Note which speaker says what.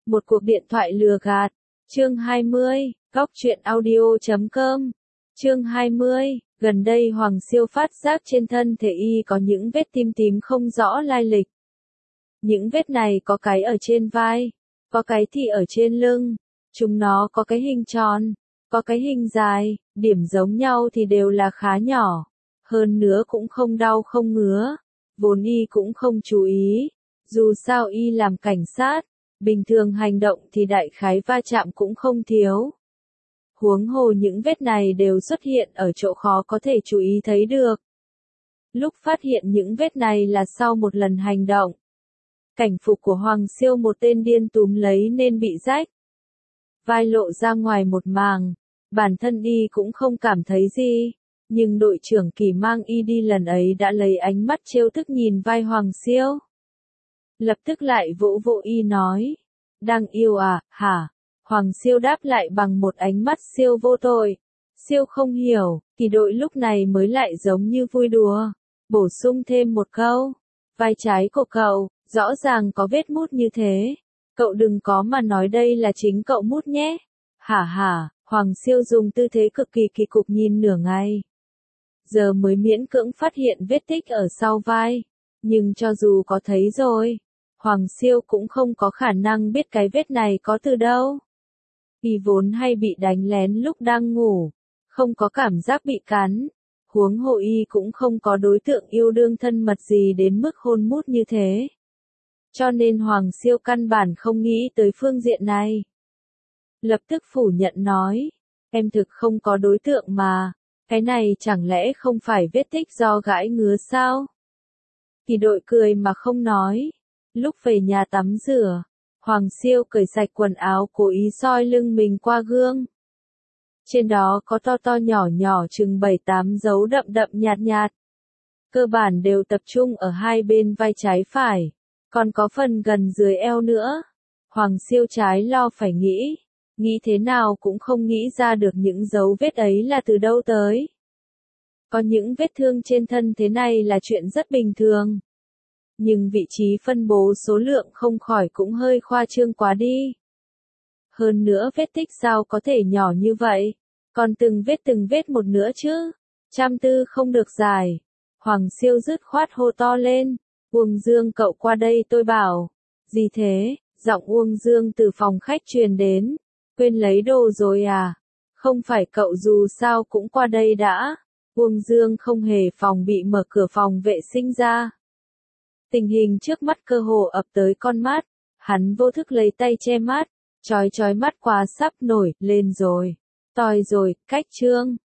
Speaker 1: Một cuộc điện thoại lừa gạt. Chương 20, Góc truyện audio.com. Chương 20, gần đây Hoàng Siêu phát giác trên thân thể y có những vết tím tím không rõ lai lịch. Những vết này có cái ở trên vai, có cái thì ở trên lưng, chúng nó có cái hình tròn, có cái hình dài, điểm giống nhau thì đều là khá nhỏ, hơn nữa cũng không đau không ngứa, vốn y cũng không chú ý, dù sao y làm cảnh sát, bình thường hành động thì đại khái va chạm cũng không thiếu. Huống hồ những vết này đều xuất hiện ở chỗ khó có thể chú ý thấy được. Lúc phát hiện những vết này là sau một lần hành động. Cảnh phục của Hoàng Siêu một tên điên túm lấy nên bị rách. Vai lộ ra ngoài một màng, bản thân y cũng không cảm thấy gì, nhưng đội trưởng Kỳ mang y đi lần ấy đã lấy ánh mắt trêu tức nhìn vai Hoàng Siêu. Lập tức lại vỗ vỗ y nói, đang yêu à, hả? Hoàng Siêu đáp lại bằng một ánh mắt siêu vô tội. Siêu không hiểu, Kỳ đội lúc này mới lại giống như vui đùa, bổ sung thêm một câu, vai trái của cậu, rõ ràng có vết mút như thế, cậu đừng có mà nói đây là chính cậu mút nhé. Hả hả, Hoàng Siêu dùng tư thế cực kỳ kỳ cục nhìn nửa ngày. Giờ mới miễn cưỡng phát hiện vết tích ở sau vai, nhưng cho dù có thấy rồi, Hoàng Siêu cũng không có khả năng biết cái vết này có từ đâu. Y vốn hay bị đánh lén lúc đang ngủ, không có cảm giác bị cắn, huống hồ y cũng không có đối tượng yêu đương thân mật gì đến mức hôn mút như thế. Cho nên Hoàng Siêu căn bản không nghĩ tới phương diện này. Lập tức phủ nhận nói, em thực không có đối tượng mà, cái này chẳng lẽ không phải vết tích do gãi ngứa sao? Kỳ đội cười mà không nói. Lúc về nhà tắm rửa, Hoàng Siêu cởi sạch quần áo cố ý soi lưng mình qua gương. Trên đó có to to nhỏ nhỏ chừng 7-8 dấu đậm đậm nhạt nhạt. Cơ bản đều tập trung ở hai bên vai trái phải, còn có phần gần dưới eo nữa. Hoàng Siêu trái lo phải nghĩ thế nào cũng không nghĩ ra được những dấu vết ấy là từ đâu tới. Có những vết thương trên thân thế này là chuyện rất bình thường. Nhưng vị trí phân bố số lượng không khỏi cũng hơi khoa trương quá đi. Hơn nữa vết tích sao có thể nhỏ như vậy, còn từng vết một nữa chứ, trăm tư không được giải. Hoàng Siêu dứt khoát hô to lên, Uông Dương cậu qua đây tôi bảo. Gì thế? Giọng Uông Dương từ phòng khách truyền đến, quên lấy đồ rồi à? Không phải cậu dù sao cũng qua đây đã. Uông Dương không hề phòng bị mở cửa phòng vệ sinh ra. Tình hình trước mắt cơ hồ ập tới con mắt, hắn vô thức lấy tay che mắt, chói mắt quá sắp nổi lên rồi. Toi rồi, cách trương.